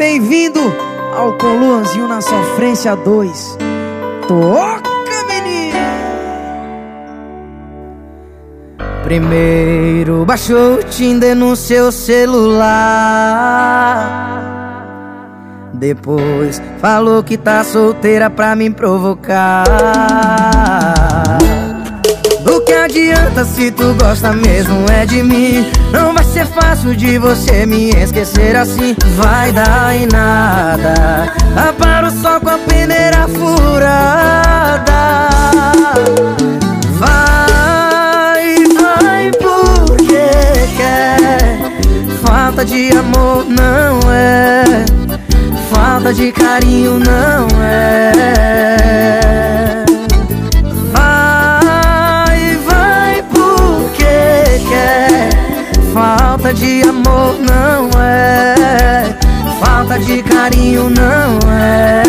Bem-vindo ao Com Luanzinho na Sofrência 2. Toca, menino! Primeiro baixou o Tinder no seu celular, depois falou que tá solteira pra me provocar. Do que adianta se tu gosta mesmo é de mim? Não vai ser fácil de você me esquecer assim. Vai dar em nada, para o sol com a peneira furada. Vai porque quer. Falta de amor não é, falta de carinho não é. Falta de amor não é, falta de carinho não é.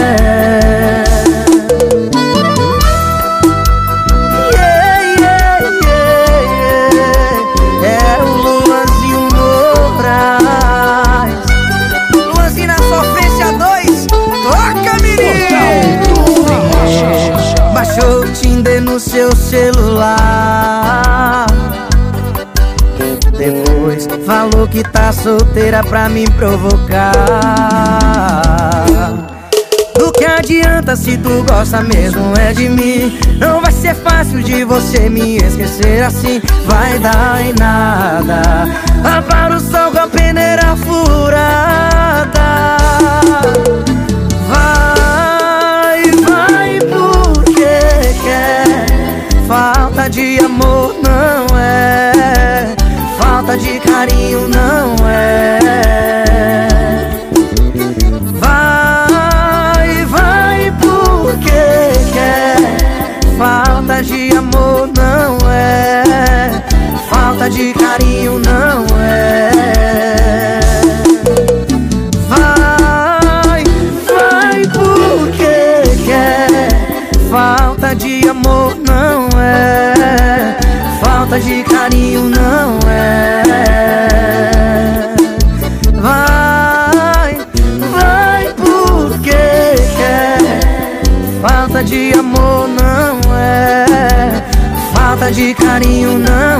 É o Luanzinho Moraes, Luanzinho na Sofrência 2. Toca, menino! Baixou o Tinder no seu celular, depois falou que tá solteira pra me provocar. Do que adianta se tu gosta mesmo é de mim? Não vai ser fácil de você me esquecer assim. Vai dar em nada, para o sol com a peneira furada. Vai porque quer. Falta de amor não é, falta de carinho não é. Vai porque quer. Falta de amor não é, falta de carinho não é. Vai porque quer. Falta de amor não é, falta de carinho não é. Vai porque quer. Falta de amor não é, falta de carinho não